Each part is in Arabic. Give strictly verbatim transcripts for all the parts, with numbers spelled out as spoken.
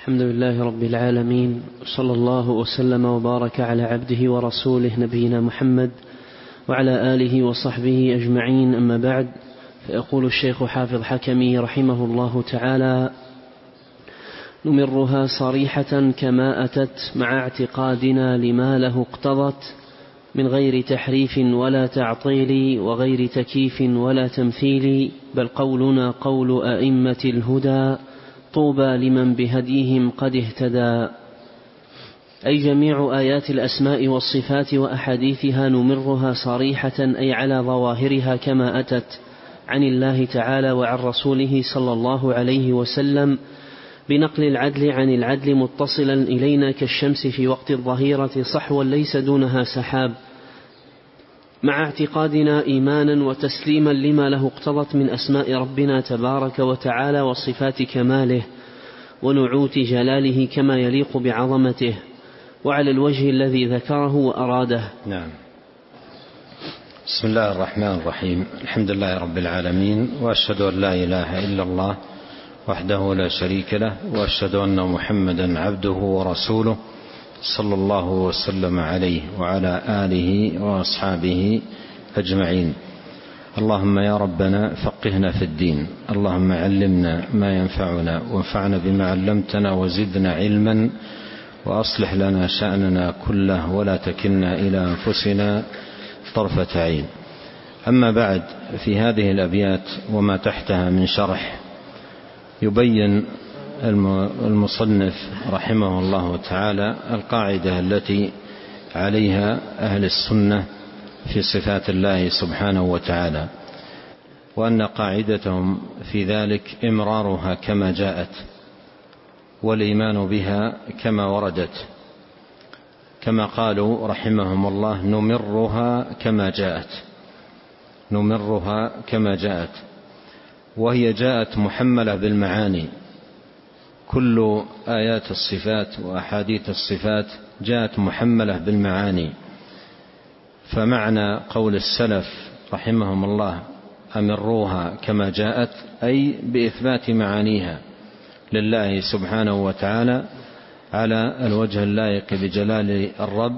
الحمد لله رب العالمين، صلى الله وسلم وبارك على عبده ورسوله نبينا محمد وعلى آله وصحبه أجمعين، أما بعد. فيقول الشيخ حافظ حكمي رحمه الله تعالى: نمرها صريحة كما أتت مع اعتقادنا لما له اقتضت، من غير تحريف ولا تعطيل وغير تكييف ولا تمثيل، بل قولنا قول أئمة الهدى، طوبى لمن بهديهم قد اهتدى. أي جميع آيات الأسماء والصفات وأحاديثها نمرها صريحة، أي على ظواهرها كما أتت عن الله تعالى وعن رسوله صلى الله عليه وسلم، بنقل العدل عن العدل متصلا إلينا كالشمس في وقت الظهيرة صحوا ليس دونها سحاب، مع اعتقادنا إيمانا وتسليما لما له اقتضت من أسماء ربنا تبارك وتعالى وصفات كماله ونعوت جلاله كما يليق بعظمته، وعلى الوجه الذي ذكره وأراده. نعم. بسم الله الرحمن الرحيم. الحمد لله رب العالمين، وأشهد أن لا إله إلا الله وحده لا شريك له، وأشهد أن محمدا عبده ورسوله صلى الله وسلم عليه وعلى آله وأصحابه أجمعين. اللهم يا ربنا فقهنا في الدين، اللهم علمنا ما ينفعنا وانفعنا بما علمتنا وزدنا علما، وأصلح لنا شأننا كله ولا تكلنا إلى أنفسنا طرفة عين. أما بعد، في هذه الأبيات وما تحتها من شرح يبين المصنف رحمه الله تعالى القاعدة التي عليها أهل السنة في صفات الله سبحانه وتعالى، وأن قاعدتهم في ذلك إمرارها كما جاءت، والإيمان بها كما وردت، كما قالوا رحمهم الله: نمرها كما جاءت، نمرها كما جاءت. وهي جاءت محملة بالمعاني، كل آيات الصفات وأحاديث الصفات جاءت محملة بالمعاني. فمعنى قول السلف رحمهم الله: أمروها كما جاءت، أي بإثبات معانيها لله سبحانه وتعالى على الوجه اللائق بجلال الرب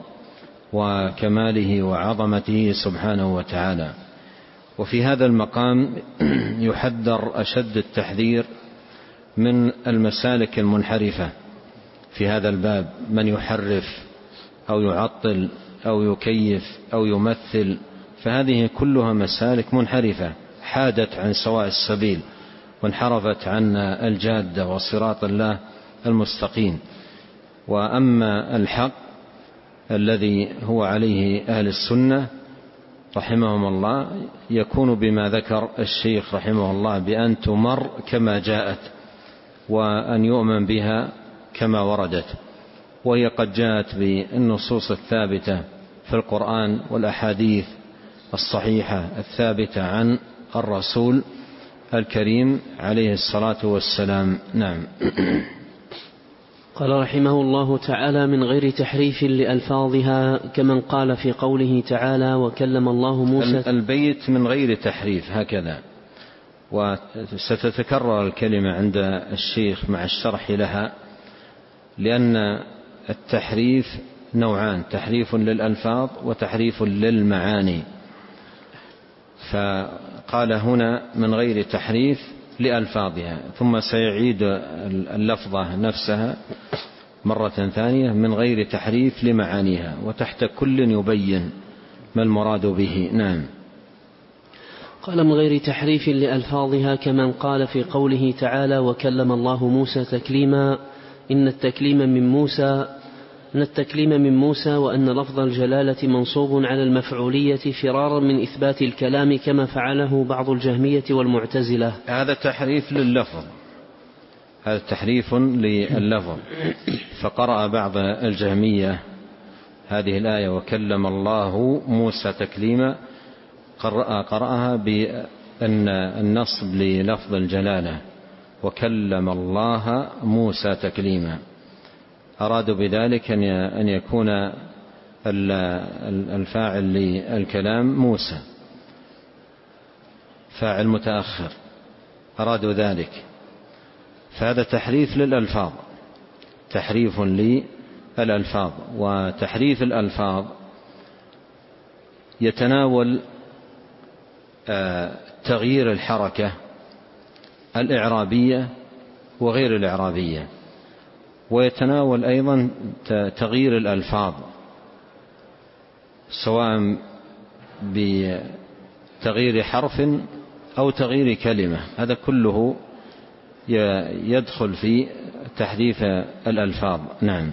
وكماله وعظمته سبحانه وتعالى. وفي هذا المقام يحذر أشد التحذير من المسالك المنحرفة في هذا الباب، من يحرف أو يعطل أو يكيف أو يمثل، فهذه كلها مسالك منحرفة حادت عن سواء السبيل وانحرفت عن الجادة وصراط الله المستقيم. وأما الحق الذي هو عليه أهل السنة رحمهم الله يكون بما ذكر الشيخ رحمه الله، بأن تمر كما جاءت وأن يؤمن بها كما وردت. وهي قد جاءت بالنصوص الثابتة في القرآن والأحاديث الصحيحة الثابتة عن الرسول الكريم عليه الصلاة والسلام. نعم. قال رحمه الله تعالى: من غير تحريف لألفاظها، كمن قال في قوله تعالى: وكلم الله موسى. البيت من غير تحريف هكذا، وستتكرر الكلمة عند الشيخ مع الشرح لها، لأن التحريف نوعان: تحريف للألفاظ وتحريف للمعاني. فقال هنا من غير تحريف لألفاظها، ثم سيعيد اللفظة نفسها مرة ثانية: من غير تحريف لمعانيها، وتحت كل يبين ما المراد به. نعم. قال: من غير تحريف لألفاظها، كمن قال في قوله تعالى: وكلم الله موسى تكليما، إن التكليم من موسى أن التكليم من موسى وأن لفظ الجلالة منصوب على المفعولية فرارا من إثبات الكلام، كما فعله بعض الجهمية والمعتزلة. هذا تحريف لللفظ، هذا تحريف لللفظ. فقرأ بعض الجهمية هذه الآية: وكلم الله موسى تكليما، قرأها بأن النصب للفظ الجلالة، وكلم الله موسى تكليما. أرادوا بذلك أن يكون الفاعل للكلام موسى، فاعل متأخر، أرادوا ذلك. فهذا تحريف للألفاظ، تحريف للألفاظ. وتحريف الألفاظ يتناول تغيير الحركة الإعرابية وغير الإعرابية، ويتناول أيضا تغيير الألفاظ سواء بتغيير حرف أو تغيير كلمة، هذا كله يدخل في تحريف الألفاظ. نعم.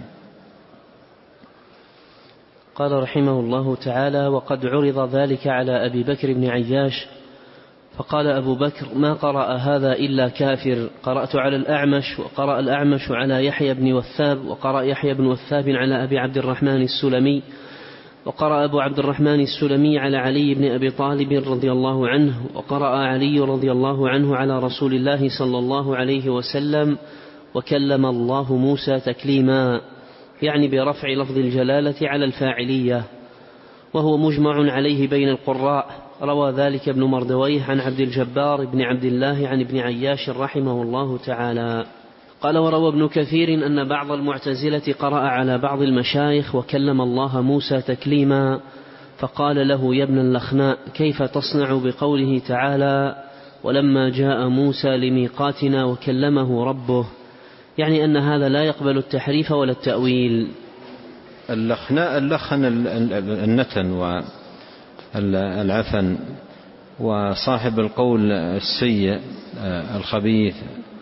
قال رحمه الله تعالى: وقد عرض ذلك على أبي بكر بن عياش فقال أبو بكر: ما قرأ هذا إلا كافر. قرأت على الأعمش، وقرأ الأعمش على يحيى بن وثاب، وقرأ يحيى بن وثاب على أبي عبد الرحمن السلمي، وقرأ أبو عبد الرحمن السلمي على علي بن أبي طالب رضي الله عنه، وقرأ علي رضي الله عنه على رسول الله صلى الله عليه وسلم: وكلم الله موسى تكليما، يعني برفع لفظ الجلالة على الفاعلية، وهو مجمع عليه بين القراء. روى ذلك ابن مردويه عن عبد الجبار بن عبد الله عن ابن عياش رحمه الله تعالى. قال: وروى ابن كثير أن بعض المعتزلة قرأ على بعض المشايخ: وكلم الله موسى تكليما، فقال له: يا ابن اللخناء، كيف تصنع بقوله تعالى: ولما جاء موسى لميقاتنا وكلمه ربه، يعني أن هذا لا يقبل التحريف ولا التأويل. اللخناء اللخن النتن والعفن، وصاحب القول السيء الخبيث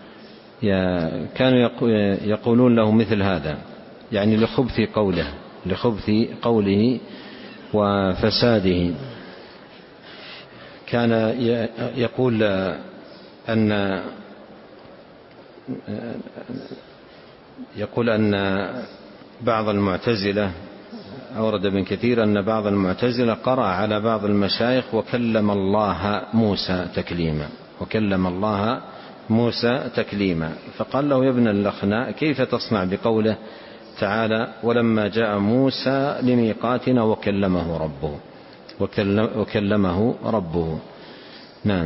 كانوا يقولون له مثل هذا، يعني لخبث قوله لخبث قوله وفساده. كان يقول أن يقول أن بعض المعتزلة، أورد ابن كثير أن بعض المعتزلة قرأ على بعض المشايخ: وكلم الله موسى تكليما، وكلم الله موسى تكليما، فقال له: يا ابن اللخناء، كيف تصنع بقوله تعالى: ولما جاء موسى لميقاتنا وكلمه ربه وكلمه ربه. نعم.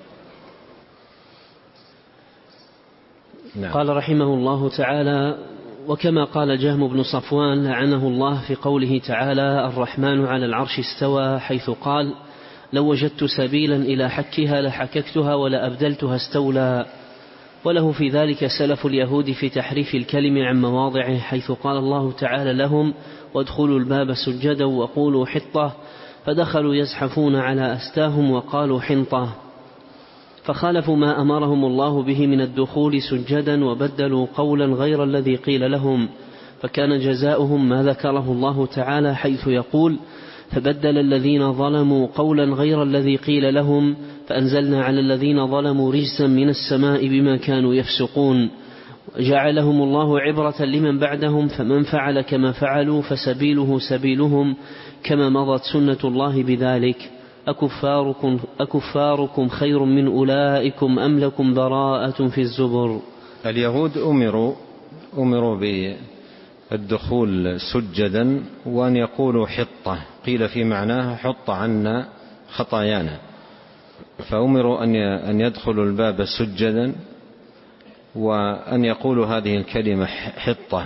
نعم. قال رحمه الله تعالى: وكما قال جهم بن صفوان لعنه الله في قوله تعالى: الرحمن على العرش استوى، حيث قال: لو وجدت سبيلا إلى حكها لحككتها ولأبدلتها استولى. وله في ذلك سلف اليهود في تحريف الكلم عن مواضعه، حيث قال الله تعالى لهم: وادخلوا الباب سجدا وقولوا حطة، فدخلوا يزحفون على أستاهم وقالوا حنطة، فخالفوا ما أمرهم الله به من الدخول سجدا، وبدلوا قولا غير الذي قيل لهم، فكان جزاؤهم ما ذكره الله تعالى حيث يقول: فبدل الذين ظلموا قولا غير الذي قيل لهم فأنزلنا على الذين ظلموا رجزا من السماء بما كانوا يفسقون. جعلهم الله عبرة لمن بعدهم، فمن فعل كما فعلوا فسبيله سبيلهم، كما مضت سنة الله بذلك. أكفاركم, أكفاركم خير من أولئكم أم لكم براءة في الزبر. اليهود أمروا أمروا بالدخول سجدا، وأن يقولوا حطة، قيل في معناها حط عنا خطايانا، فأمروا أن يدخلوا الباب سجدا وأن يقولوا هذه الكلمة حطة،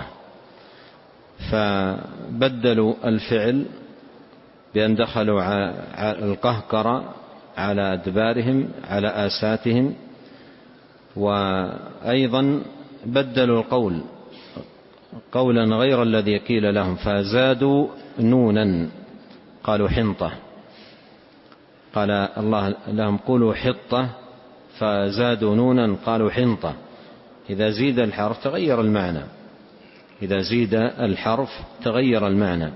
فبدلوا الفعل بأن دخلوا القهقرة على أدبارهم على آساتهم، وأيضا بدلوا القول قولا غير الذي قيل لهم، فزادوا نونا قالوا حنطة. قال الله لهم: قولوا حطة، فزادوا نونا قالوا حنطة. إذا زيد الحرف تغير المعنى، إذا زيد الحرف تغير المعنى.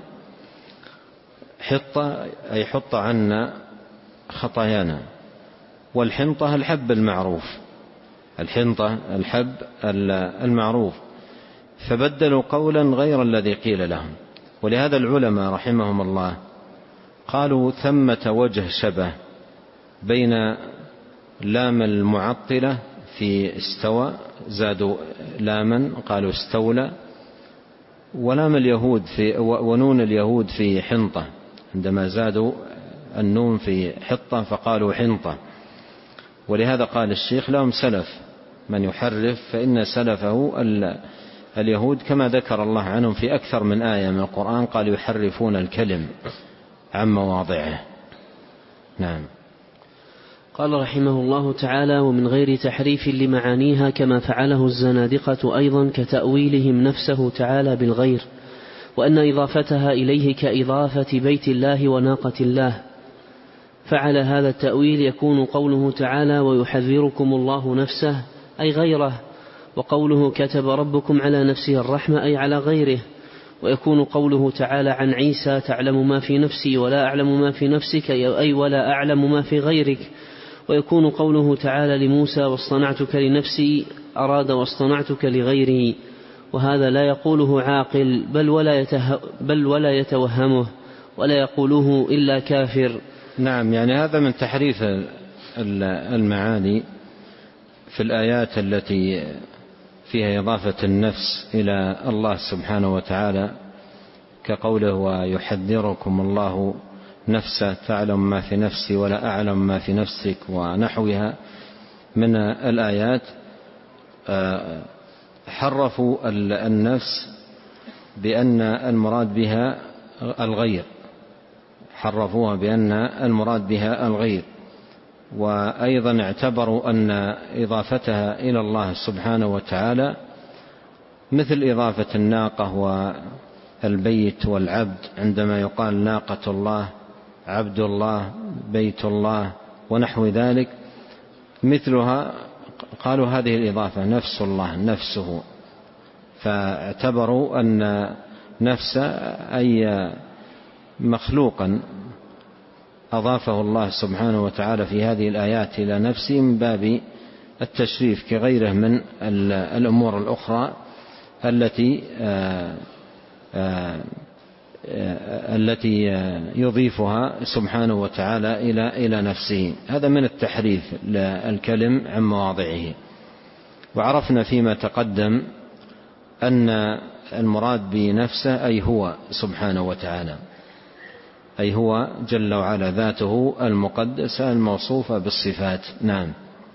حطة أي حط عنا خطايانا، والحنطة الحب المعروف، الحنطة الحب المعروف، فبدلوا قولا غير الذي قيل لهم. ولهذا العلماء رحمهم الله قالوا: ثمة وجه شبه بين لام المعطلة في استوى، زادوا لاما قالوا استولى، ولام اليهود في ونون اليهود في حنطة، عندما زادوا النون في حطة فقالوا حنطة. ولهذا قال الشيخ: لهم سلف، من يحرف فإن سلفه اليهود كما ذكر الله عنهم في أكثر من آية من القرآن، قال يحرفون الكلم عن مواضعه. نعم. قال رحمه الله تعالى: ومن غير تحريف لمعانيها كما فعله الزنادقة أيضا كتأويلهم نفسه تعالى بالغير، وأن إضافتها إليه كإضافة بيت الله وناقة الله. فعل هذا التأويل يكون قوله تعالى: ويحذركم الله نفسه أي غيره، وقوله كتب ربكم على نفسه الرحمة أي على غيره، ويكون قوله تعالى عن عيسى: تعلم ما في نفسي ولا أعلم ما في نفسك أي ولا أعلم ما في غيرك. ويكون قوله تعالى لموسى: واصطنعتك لنفسي أراد واصطنعتك لغيري. وهذا لا يقوله عاقل بل ولا, يته بل ولا يتوهمه، ولا يقوله إلا كافر. نعم، يعني هذا من تحريف المعاني في الآيات التي فيها إضافة النفس إلى الله سبحانه وتعالى، كقوله: ويحذركم الله نفسه تعلم ما في نفسي ولا أعلم ما في نفسك، ونحوها من الآيات. حرفوا النفس بأن المراد بها الغير، حرفوها بأن المراد بها الغير، وأيضا اعتبروا أن إضافتها إلى الله سبحانه وتعالى مثل إضافة الناقة والبيت والعبد، عندما يقال ناقة الله، عبد الله، بيت الله ونحو ذلك، مثلها قالوا هذه الإضافة نفس الله نفسه، فاعتبروا أن نفس أي مخلوقا أضافه الله سبحانه وتعالى في هذه الآيات إلى نفسه من باب التشريف، كغيره من الأمور الأخرى التي آآ آآ التي يضيفها سبحانه وتعالى إلى إلى نفسه. هذا من التحريف للكلم عن مواضعه. وعرفنا فيما تقدم أن المراد بنفسه أي هو سبحانه وتعالى، أي هو جل وعلا ذاته المقدسة الموصوفة بالصفات. نعم.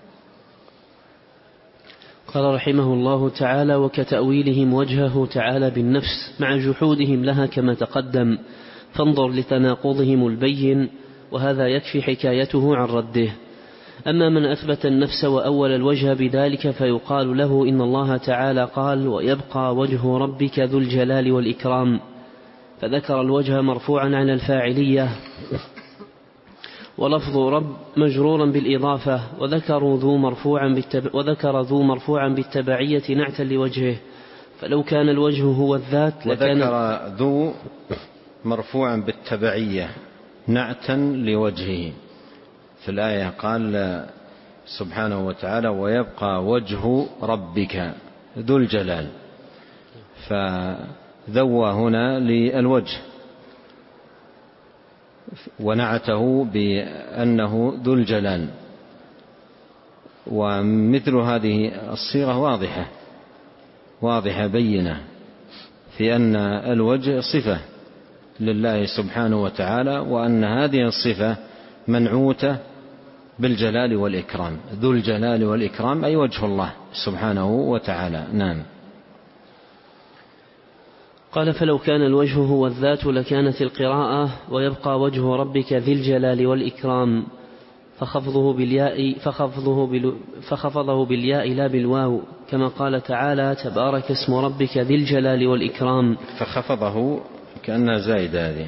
قال رحمه الله تعالى: وكتأويلهم وجهه تعالى بالنفس مع جحودهم لها كما تقدم، فانظر لتناقضهم البين، وهذا يكفي حكايته عن رده. أما من أثبت النفس وأول الوجه بذلك فيقال له: إن الله تعالى قال: ويبقى وجه ربك ذو الجلال والإكرام، فذكر الوجه مرفوعا على الفاعلية، ولفظ رب مجرورا بالإضافة، وذكر ذو مرفوعا بالتب... وذكر ذو مرفوعا بالتبعية نعتا لوجهه، فلو كان الوجه هو الذات لكان وذكر ذو مرفوعا بالتبعية نعتا لوجهه. في الآية قال سبحانه وتعالى: ويبقى وجه ربك ذو الجلال، فذوى هنا للوجه ونعته بأنه ذو الجلال. ومثل هذه الصيغة واضحة واضحة بينة في أن الوجه صفة لله سبحانه وتعالى، وأن هذه الصفة منعوتة بالجلال والإكرام. ذو الجلال والإكرام أي وجه الله سبحانه وتعالى. نعم. قال: فلو كان الوجه هو الذات لكانت القراءة ويبقى وجه ربك ذي الجلال والإكرام، فخفضه بالياء فخفضه, بال فخفضه بالياء لا بالواو، كما قال تعالى: تبارك اسم ربك ذي الجلال والإكرام. فخفضه كأنها زايدة هذه،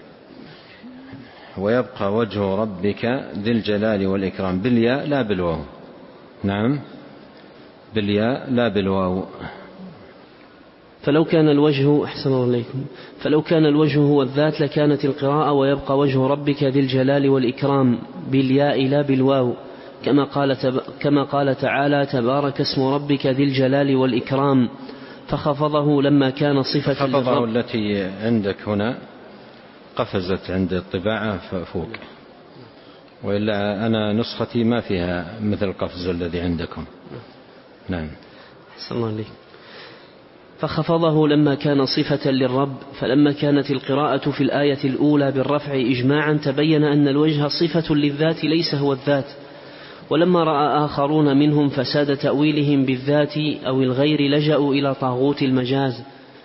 ويبقى وجه ربك ذي الجلال والإكرام بالياء لا بالواو. نعم، بالياء لا بالواو. فلو كان الوجه أحسن الله إليكم فلو كان الوجه هو الذات لكانت القراءة ويبقى وجه ربك ذي الجلال والإكرام بالياء لا بالواو، كما قال, تب... كما قال تعالى: تبارك اسم ربك ذي الجلال والإكرام، فخفضه لما كان صفة خفضه التي عندك هنا قفزت عند الطباعة فوق، وإلا أنا نسختي ما فيها مثل القفز الذي عندكم. نعم. أحسن الله إليكم. فخفضه لما كان صفة للرب، فلما كانت القراءة في الآية الأولى بالرفع إجماعا تبين أن الوجه صفة للذات ليس هو الذات، ولما رأى آخرون منهم فساد تأويلهم بالذات أو الغير لجأوا إلى طاغوت المجاز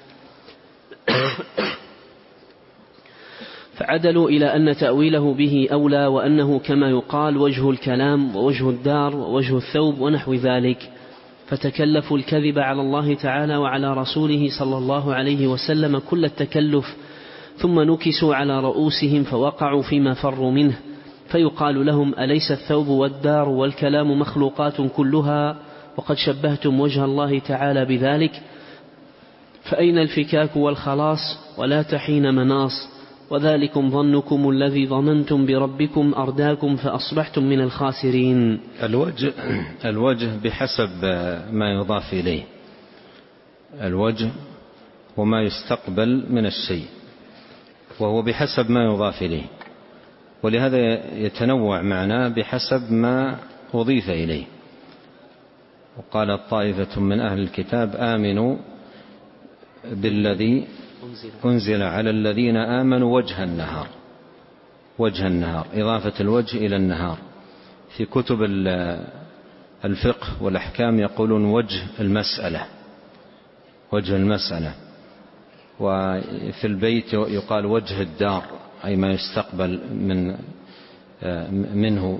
فعدلوا إلى أن تأويله به أولى، وأنه كما يقال وجه الكلام ووجه الدار ووجه الثوب ونحو ذلك، فتكلفوا الكذب على الله تعالى وعلى رسوله صلى الله عليه وسلم كل التكلف، ثم نكسوا على رؤوسهم فوقعوا فيما فروا منه، فيقال لهم أليس الثوب والدار والكلام مخلوقات كلها وقد شبهتم وجه الله تعالى بذلك؟ فأين الفكاك والخلاص؟ ولا تحين مناص، وذلكم ظنكم الذي ظننتم بربكم أرداكم فأصبحتم من الخاسرين. الوجه, الوجه بحسب ما يضاف إليه، الوجه وما يستقبل من الشيء، وهو بحسب ما يضاف إليه، ولهذا يتنوع معناه بحسب ما أضيف إليه. وقالت طائفة من أهل الكتاب آمنوا بالذي أنزل على الذين آمنوا وجه النهار، وجه النهار إضافة الوجه إلى النهار. في كتب الفقه والأحكام يقولون وجه المسألة، وجه المسألة. وفي البيت يقال وجه الدار، أي ما يستقبل من منه.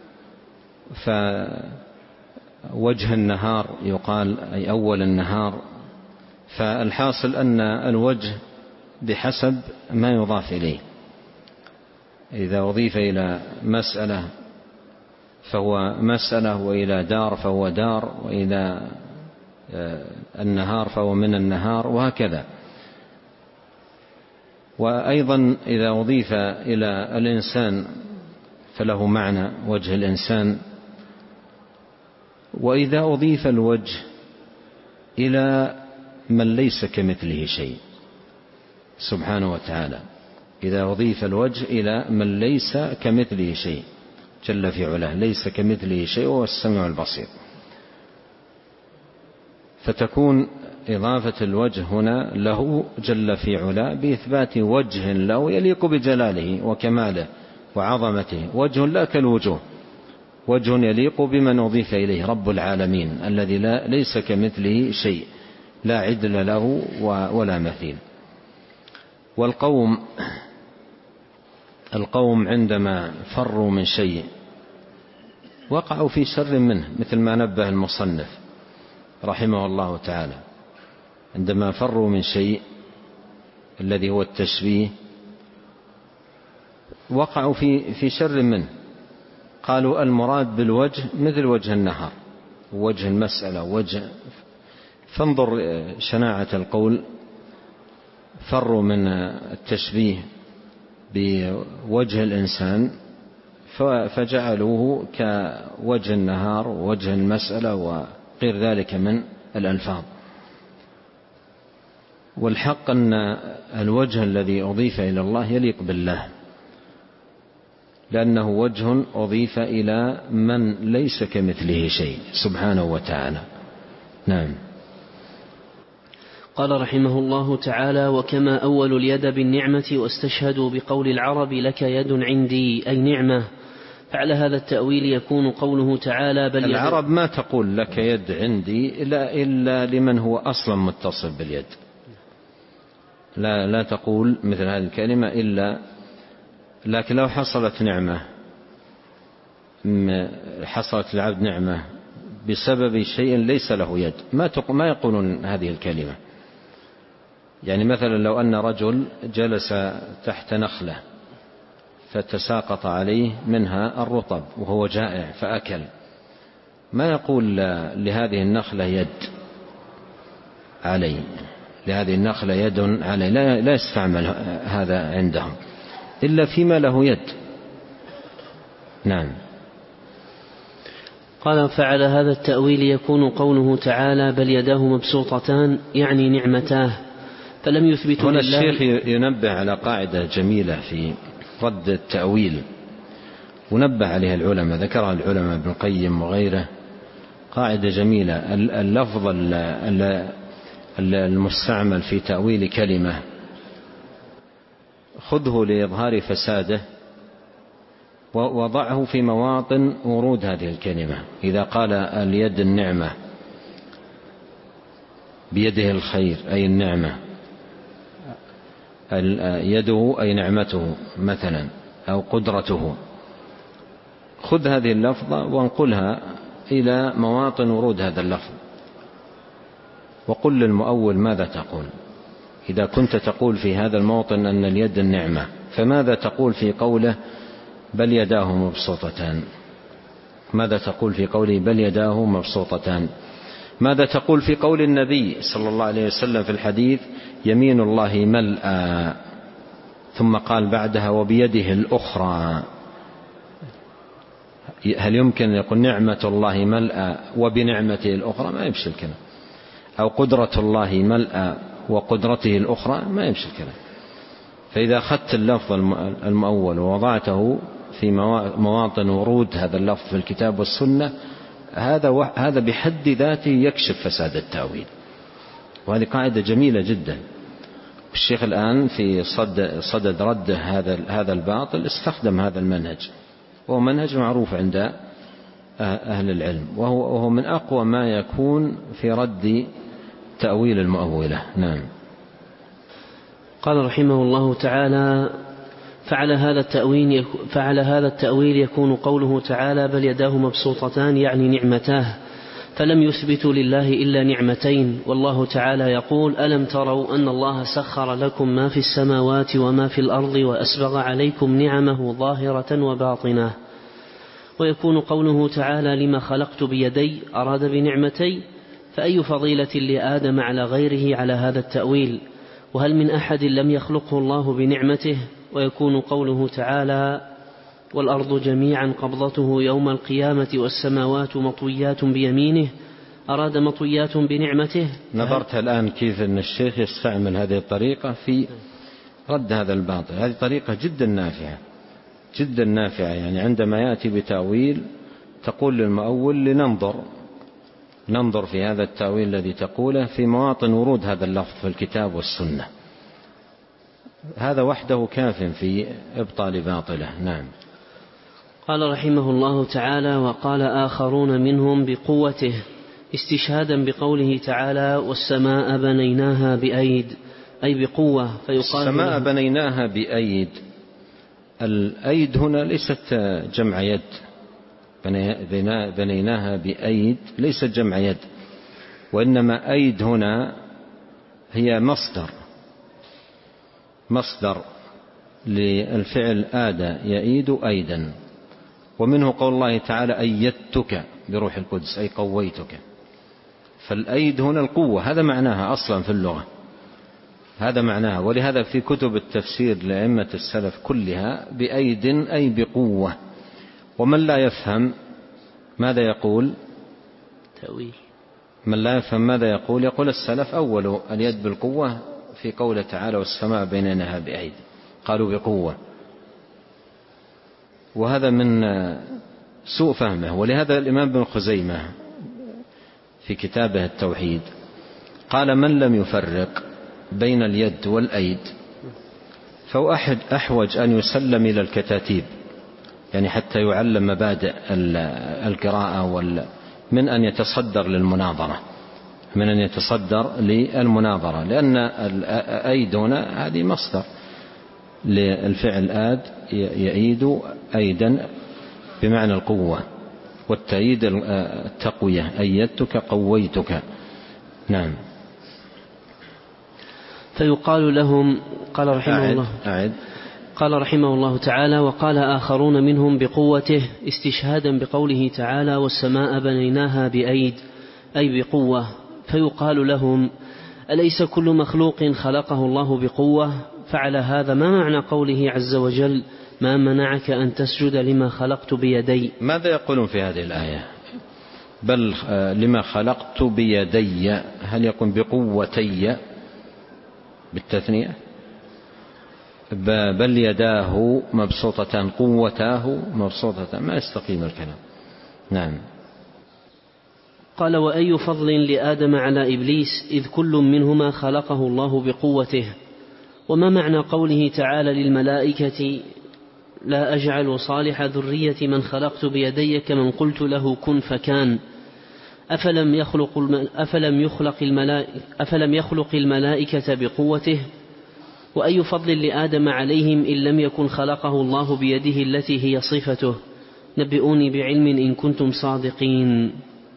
فوجه النهار يقال أي أول النهار. فالحاصل أن الوجه بحسب ما يضاف إليه، إذا أضيف إلى مسألة فهو مسألة، وإلى دار فهو دار، وإلى النهار فهو من النهار، وهكذا. وأيضا إذا أضيف إلى الإنسان فله معنى وجه الإنسان. وإذا أضيف الوجه إلى من ليس كمثله شيء سبحانه وتعالى، إذا أضيف الوجه إلى من ليس كمثله شيء جل في علاه، ليس كمثله شيء وهو السميع البصير، فتكون إضافة الوجه هنا له جل في علاه بإثبات وجه له يليق بجلاله وكماله وعظمته، وجه لا كالوجوه، وجه يليق بمن أضيف إليه رب العالمين الذي لا ليس كمثله شيء، لا عدل له ولا مثيل. والقوم القوم عندما فروا من شيء وقعوا في شر منه، مثل ما نبه المصنف رحمه الله تعالى، عندما فروا من شيء الذي هو التشبيه وقعوا في في شر منه. قالوا المراد بالوجه مثل وجه النهار، وجه المسألة وجه. فانظر شناعة القول، فروا من التشبيه بوجه الإنسان فجعلوه كوجه النهار ووجه المسألة وغير ذلك من الألفاظ. والحق أن الوجه الذي أضيف إلى الله يليق بالله، لأنه وجه أضيف إلى من ليس كمثله شيء سبحانه وتعالى. نعم. قال رحمه الله تعالى: وكما أول اليد بالنعمة واستشهدوا بقول العرب لك يد عندي أي نعمة، فعلى هذا التأويل يكون قوله تعالى بل العرب ما تقول لك يد عندي إلا, إلا لمن هو أصلا متصل باليد، لا, لا تقول مثل هذه الكلمة إلا. لكن لو حصلت نعمة، حصلت العبد نعمة بسبب شيء ليس له يد، ما ما يقولون هذه الكلمة. يعني مثلا لو أن رجل جلس تحت نخلة فتساقط عليه منها الرطب وهو جائع فأكل، ما يقول لهذه النخلة يد علي، لهذه النخلة يد علي، لا, لا يستعمل هذا عندهم إلا فيما له يد. نعم. قال: فعلى هذا التأويل يكون قوله تعالى بل يداه مبسوطتان يعني نعمتاه، فلم يثبتوا هنا لله. الشيخ ينبه على قاعدة جميلة في رد التأويل ونبه عليها العلماء، ذكرها العلماء ابن القيم وغيره، قاعدة جميلة. اللفظ المستعمل في تأويل كلمة خذه لإظهار فساده وضعه في مواطن ورود هذه الكلمة. إذا قال اليد النعمة بيده الخير أي النعمة، يده أي نعمته مثلا أو قدرته، خذ هذه اللفظة وانقلها إلى مواطن ورود هذا اللفظ، وقل للمؤول ماذا تقول. إذا كنت تقول في هذا الموطن أن اليد النعمة، فماذا تقول في قوله بل يداه مبسوطتان؟ ماذا تقول في قوله بل يداه مبسوطتان؟ ماذا تقول في قول النبي صلى الله عليه وسلم في الحديث يمين الله ملأى، ثم قال بعدها وبيده الأخرى؟ هل يمكن أن يقول نعمة الله ملأى وبنعمته الأخرى؟ ما يمشي الكلام. أو قدرة الله ملأى وقدرته الأخرى؟ ما يمشي الكلام. فإذا أخذت اللفظ المؤول ووضعته في مواطن ورود هذا اللفظ في الكتاب والسنة، هذا هذا بحد ذاته يكشف فساد التأويل، وهذه قاعدة جميلة جدا. الشيخ الآن في صدد, صدد رد هذا هذا الباطل استخدم هذا المنهج، وهو منهج معروف عند أهل العلم، وهو, وهو من أقوى ما يكون في رد تأويل المؤولة. نعم. قال رحمه الله تعالى فعلى هذا التأويل فعلى هذا التأويل يكون قوله تعالى بل يداه مبسوطتان يعني نعمتاه، فلم يثبتوا لله إلا نعمتين. والله تعالى يقول ألم تروا أن الله سخر لكم ما في السماوات وما في الأرض وأسبغ عليكم نعمه ظاهرة وباطنة. ويكون قوله تعالى لما خلقت بيدي أراد بنعمتي، فأي فضيلة لآدم على غيره على هذا التأويل؟ وهل من أحد لم يخلقه الله بنعمته؟ ويكون قوله تعالى والأرض جميعا قبضته يوم القيامة والسماوات مطويات بيمينه أراد مطويات بنعمته. نظرت الآن كيف أن الشيخ يستعمل هذه الطريقة في رد هذا الباطل. هذه طريقة جدا نافعة جدا نافعة، يعني عندما يأتي بتأويل تقول للمؤول لننظر ننظر في هذا التأويل الذي تقوله في مواطن ورود هذا اللفظ في الكتاب والسنة. هذا وحده كاف في إبطال باطله. نعم. قال رحمه الله تعالى وقال آخرون منهم بقوته استشهادا بقوله تعالى والسماء بنيناها بأيد أي بقوة، فيقال السماء بنيناها بأيد. الأيد هنا ليست جمع يد، بنيناها بأيد ليست جمع يد، وإنما أيد هنا هي مصدر مصدر للفعل آدى يأيد أيدا، ومنه قول الله تعالى أيدتك بروح القدس أي قويتك. فالأيد هنا القوة، هذا معناها أصلا في اللغة، هذا معناها. ولهذا في كتب التفسير لأئمة السلف كلها بأيد أي بقوة. ومن لا يفهم ماذا يقول؟ تأويل. من لا يفهم ماذا يقول؟ يقول السلف أول اليد بالقوة في قوله تعالى والسماء بينها بأيد، قالوا بقوة، وهذا من سوء فهمه. ولهذا الإمام ابن خزيمة في كتابه التوحيد قال من لم يفرق بين اليد والأيد فهو أحد أحوج أن يسلم إلى الكتاتيب، يعني حتى يعلم مبادئ القراءة وال من أن يتصدر للمناظرة من أن يتصدر للمناظرة لأن أيدنا هذه مصدر للفعل آد يأيد أيدا بمعنى القوة، والتأييد التقوية أيدتك قويتك. نعم. فيقال لهم قال رحمه أعد الله أعد قال رحمه الله تعالى وقال آخرون منهم بقوته استشهادا بقوله تعالى والسماء بنيناها بأيد أي بقوة. فيقال لهم أليس كل مخلوق خلقه الله بقوة؟ فعلى هذا ما معنى قوله عز وجل ما منعك أن تسجد لما خلقت بيدي؟ ماذا يقولون في هذه الآية؟ بل لما خلقت بيدي، هل يكون بقوتي بالتثنية؟ بل يداه مبسوطتان قوتاه مبسوطتان، ما يستقيم الكلام. نعم. قال وأي فضل لآدم على إبليس إذ كل منهما خلقه الله بقوته؟ وما معنى قوله تعالى للملائكة لا أجعل صالح ذرية من خلقت بيدي كمن قلت له كن فكان. أفلم يخلق, أفلم يخلق, الملائكة أفلم يخلق الملائكة بقوته؟ وأي فضل لآدم عليهم إن لم يكن خلقه الله بيده التي هي صفته؟ نبئوني بعلم إن كنتم صادقين.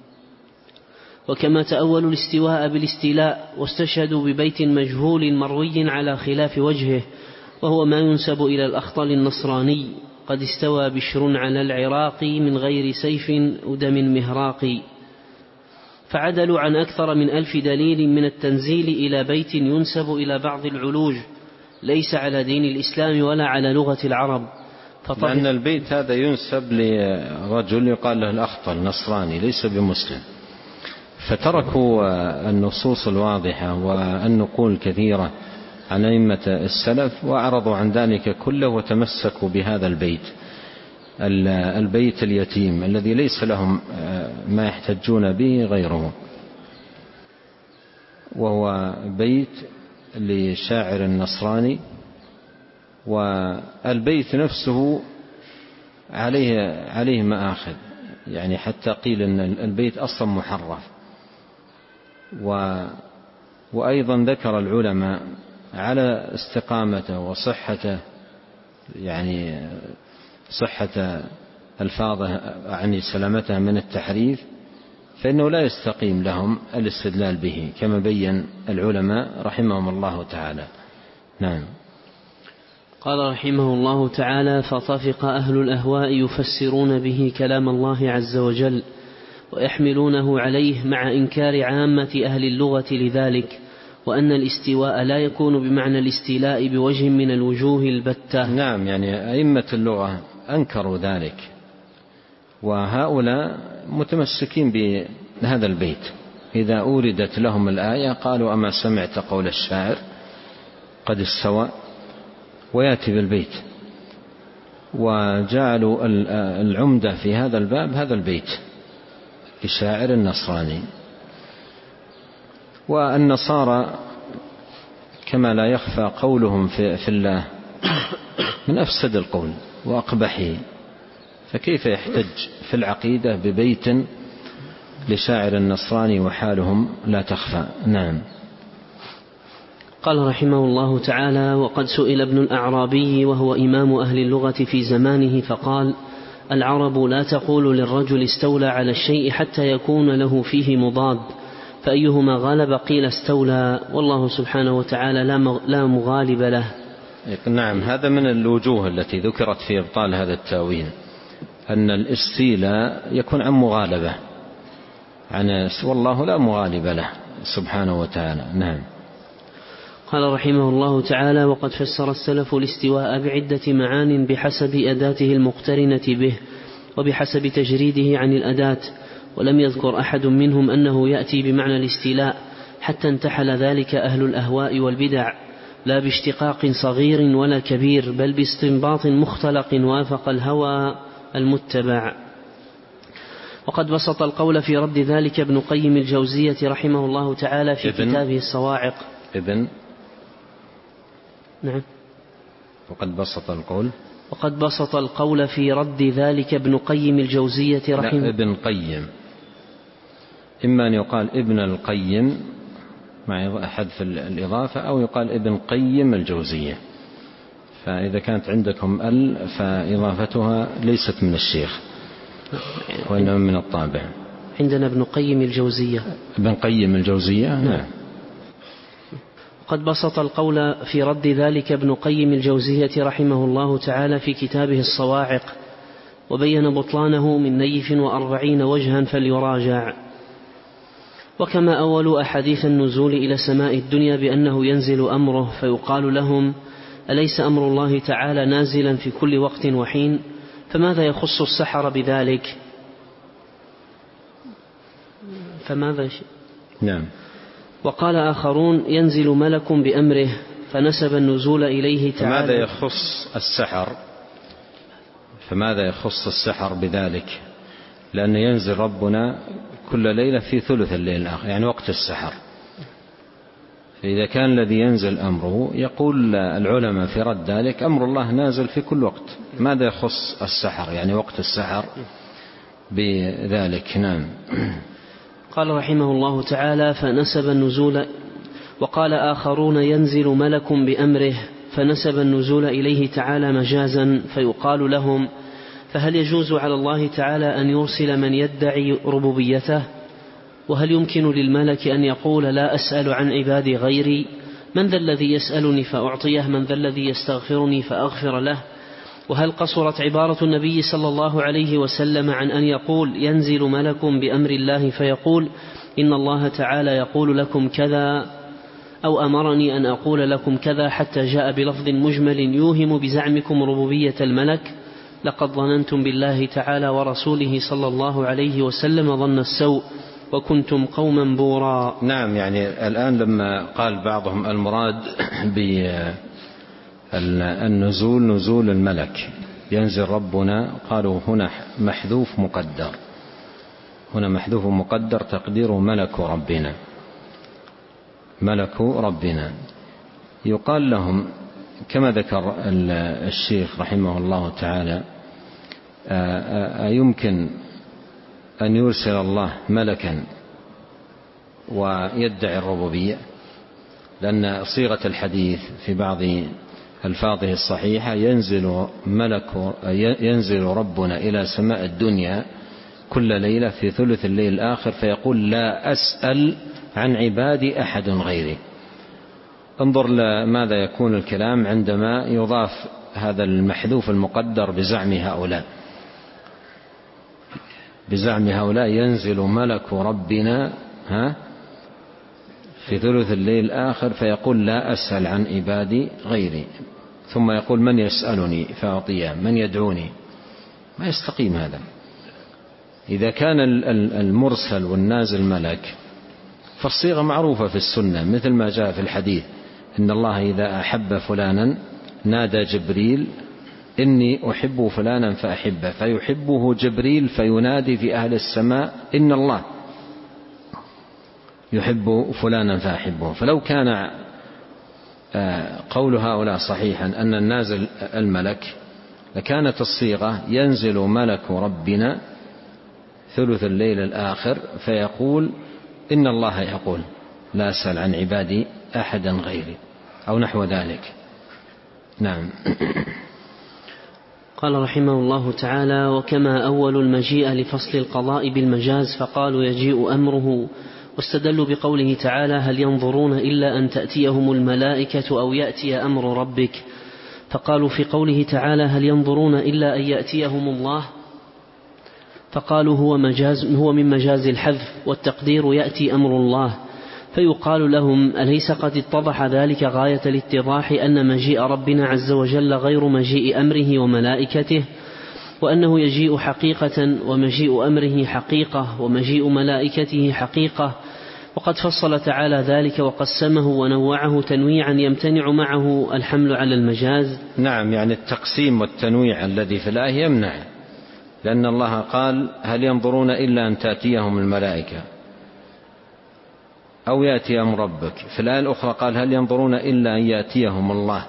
وكما تأولوا الاستواء بالاستيلاء واستشهدوا ببيت مجهول مروي على خلاف وجهه، وهو ما ينسب إلى الأخطل النصراني: قد استوى بشر على العراق من غير سيف ودم مهراق. فعدلوا عن أكثر من ألف دليل من التنزيل إلى بيت ينسب إلى بعض العلوج ليس على دين الإسلام ولا على لغة العرب. لأن البيت هذا ينسب لرجل يقال له الأخطل نصراني ليس بمسلم، فتركوا النصوص الواضحة والنقول الكثيرة عن أئمة السلف وأعرضوا عن ذلك كله وتمسكوا بهذا البيت البيت اليتيم الذي ليس لهم ما يحتجون به غيره، وهو بيت لشاعر النصراني. والبيت نفسه عليه عليه مآخذ، يعني حتى قيل أن البيت أصلا محرف. و وأيضا ذكر العلماء على استقامته وصحته، يعني صحة الفاظه يعني سلامتها من التحريف، فإنه لا يستقيم لهم الاستدلال به كما بين العلماء رحمهم الله تعالى. نعم. قال رحمه الله تعالى: فطفق أهل الأهواء يفسرون به كلام الله عز وجل ويحملونه عليه مع إنكار عامة أهل اللغة لذلك، وأن الاستواء لا يكون بمعنى الاستيلاء بوجه من الوجوه البتة. نعم، يعني أئمة اللغة أنكروا ذلك، وهؤلاء متمسكين بهذا البيت. إذا أوردت لهم الآية قالوا: أما سمعت قول الشاعر قد استوى، ويأتي بالبيت. وجعلوا العمدة في هذا الباب هذا البيت لشاعر النصراني. والنصارى كما لا يخفى قولهم في الله من أفسد القول وأقبحه، فكيف يحتج في العقيدة ببيت لشاعر النصراني وحالهم لا تخفى. نعم. قال رحمه الله تعالى: وقد سئل ابن الأعرابي وهو إمام أهل اللغة في زمانه فقال: العرب لا تقول للرجل استولى على الشيء حتى يكون له فيه مضاد، فأيهما غالب قيل استولى، والله سبحانه وتعالى لا مغالب له. نعم، هذا من الوجوه التي ذكرت في إبطال هذا التأويل، أن الاستيلاء يكون عن مغالبة عن والله لا مغالب له سبحانه وتعالى. نعم. قال رحمه الله تعالى: وقد فسر السلف الاستواء بعدة معان بحسب أداته المقترنة به وبحسب تجريده عن الأداة، ولم يذكر أحد منهم أنه يأتي بمعنى الاستيلاء، حتى انتحل ذلك أهل الأهواء والبدع، لا باشتقاق صغير ولا كبير، بل باستنباط مختلق وافق الهوى المتبع. وقد بسط القول في رد ذلك ابن قيم الجوزية رحمه الله تعالى في كتابه الصواعق. ابن نعم. وقد بسط القول وقد بسط القول في رد ذلك ابن قيم الجوزية رحمه الله. ابن قيم، إما أن يقال ابن القيم مع حذف الإضافة، أو يقال ابن قيم الجوزية، فإذا كانت عندكم ال فإضافتها ليست من الشيخ وإنما من الطابع. عندنا ابن قيم الجوزية. ابن قيم الجوزية. نعم. قد بسط القول في رد ذلك ابن قيم الجوزية رحمه الله تعالى في كتابه الصواعق، وبين بطلانه من نيف وأربعين وجها فليراجع. وكما أولوا أحاديث النزول إلى سماء الدنيا بأنه ينزل أمره، فيقال لهم: أليس أمر الله تعالى نازلا في كل وقت وحين؟ فماذا يخص السحر بذلك؟ فماذا ش... نعم. وقال آخرون: ينزل ملك بأمره، فنسب النزول إليه تعالى. فماذا يخص السحر فماذا يخص السحر بذلك؟ لأن ينزل ربنا كل ليلة في ثلث الليل الآخر، يعني وقت السحر، فإذا كان الذي ينزل أمره، يقول العلماء في رد ذلك: أمر الله نازل في كل وقت، ماذا يخص السحر يعني وقت السحر بذلك؟ نعم. قال رحمه الله تعالى: فنسب النزول. وقال آخرون: ينزل ملك بأمره، فنسب النزول إليه تعالى مجازا، فيقال لهم: فهل يجوز على الله تعالى أن يرسل من يدعي ربوبيته؟ وهل يمكن للملك أن يقول: لا أسأل عن عبادي غيري؟ من ذا الذي يسألني فأعطيه؟ من ذا الذي يستغفرني فأغفر له؟ وهل قصرت عبارة النبي صلى الله عليه وسلم عن أن يقول: ينزل ملك بأمر الله فيقول: إن الله تعالى يقول لكم كذا، أو أمرني أن أقول لكم كذا، حتى جاء بلفظ مجمل يوهم بزعمكم ربوبية الملك؟ لقد ظننتم بالله تعالى ورسوله صلى الله عليه وسلم ظن السوء، وكنتم قوما بورا. نعم، يعني الآن لما قال بعضهم المراد بالنزول نزول الملك، ينزل ربنا، قالوا هنا محذوف مقدر، هنا محذوف مقدر تقديره ملك ربنا، ملك ربنا. يقال لهم كما ذكر الشيخ رحمه الله تعالى: أيمكن أن يرسل الله ملكا ويدعي الربوبية؟ لأن صيغة الحديث في بعض ألفاظه الصحيحة: ينزل ملك ينزل ربنا إلى سماء الدنيا كل ليلة في ثلث الليل الآخر فيقول: لا أسأل عن عبادي أحد غيري. انظر لماذا يكون الكلام عندما يضاف هذا المحذوف المقدر بزعم هؤلاء، بزعم هؤلاء ينزل ملك ربنا ها في ثلث الليل الآخر فيقول: لا أسأل عن عبادي غيري، ثم يقول: من يسألني فأعطيه، من يدعوني. ما يستقيم هذا. إذا كان المرسل والنازل ملك فالصيغة معروفة في السنة، مثل ما جاء في الحديث: إن الله إذا أحب فلانا نادى جبريل: إني أحب فلانا فأحبه، فيحبه جبريل فينادي في أهل السماء: إن الله يحب فلانا فأحبه. فلو كان قول هؤلاء صحيحا أن النازل الملك لكانت الصيغة: ينزل ملك ربنا ثلث الليل الآخر فيقول: إن الله يقول: لا أسأل عن عبادي أحدا غيري، أو نحو ذلك. نعم. قال رحمه الله تعالى: وكما أول المجيء لفصل القضاء بالمجاز فقالوا يجيء أمره، واستدلوا بقوله تعالى: هل ينظرون إلا أن تأتيهم الملائكة أو يأتي أمر ربك، فقالوا في قوله تعالى: هل ينظرون إلا أن يأتيهم الله، فقالوا هو, مجاز هو من مجاز الحذف، والتقدير يأتي أمر الله. فيقال لهم: أليس قد اتضح ذلك غاية الاتضاح أن مجيء ربنا عز وجل غير مجيء أمره وملائكته، وأنه يجيء حقيقة، ومجيء أمره حقيقة، ومجيء ملائكته حقيقة، وقد فصل تعالى ذلك وقسمه ونوعه تنويعا يمتنع معه الحمل على المجاز. نعم، يعني التقسيم والتنويع الذي في الآية يمنع، لأن الله قال: هل ينظرون إلا أن تأتيهم الملائكة أو يأتي أمر ربك. في الآية الأخرى قال: هل ينظرون إلا أن يأتيهم الله.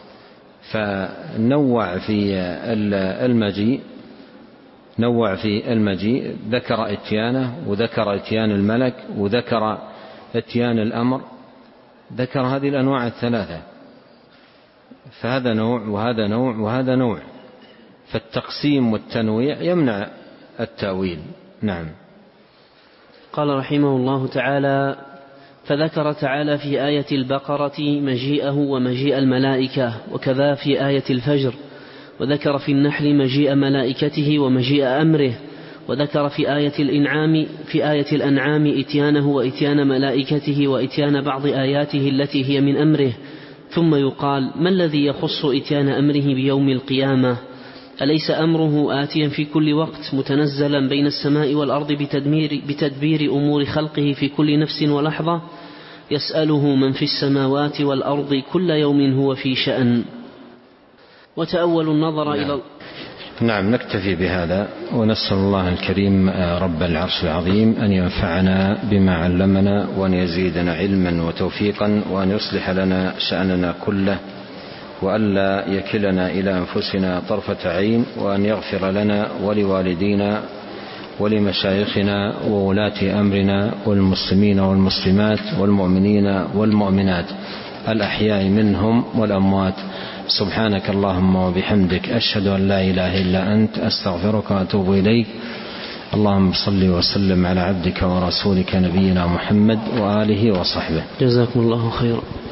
فنوع في المجيء، نوع في المجيء، ذكر اتيانه، وذكر اتيان الملك، وذكر اتيان الأمر، ذكر هذه الأنواع الثلاثة. فهذا نوع وهذا نوع وهذا نوع، فالتقسيم والتنويع يمنع التأويل. نعم. قال رحمه الله تعالى: فذكر تعالى في آية البقرة مجيئه ومجيء الملائكة، وكذا في آية الفجر، وذكر في النحل مجيء ملائكته ومجيء أمره، وذكر في آية الإنعام في آية الأنعام إتيانه وإتيان ملائكته وإتيان بعض آياته التي هي من أمره. ثم يقال: ما الذي يخص إتيان أمره بيوم القيامة؟ أليس أمره آتيا في كل وقت متنزلا بين السماء والأرض بتدمير بتدبير أمور خلقه في كل نفس ولحظة؟ يسأله من في السماوات والأرض كل يوم هو في شأن. وتأول النظر نعم. إلى نعم، نكتفي بهذا، ونسأل الله الكريم رب العرش العظيم أن ينفعنا بما علمنا، وأن يزيدنا علما وتوفيقا، وأن يصلح لنا شأننا كله، وألا يكلنا إلى أنفسنا طرفة عين، وأن يغفر لنا ولوالدينا ولمشايخنا وولاة أمرنا والمسلمين والمسلمات والمؤمنين والمؤمنات الأحياء منهم والأموات. سبحانك اللهم وبحمدك، أشهد أن لا إله إلا أنت، أستغفرك وأتوب إليك. اللهم صل وسلم على عبدك ورسولك نبينا محمد وآله وصحبه. جزاكم الله خيرا.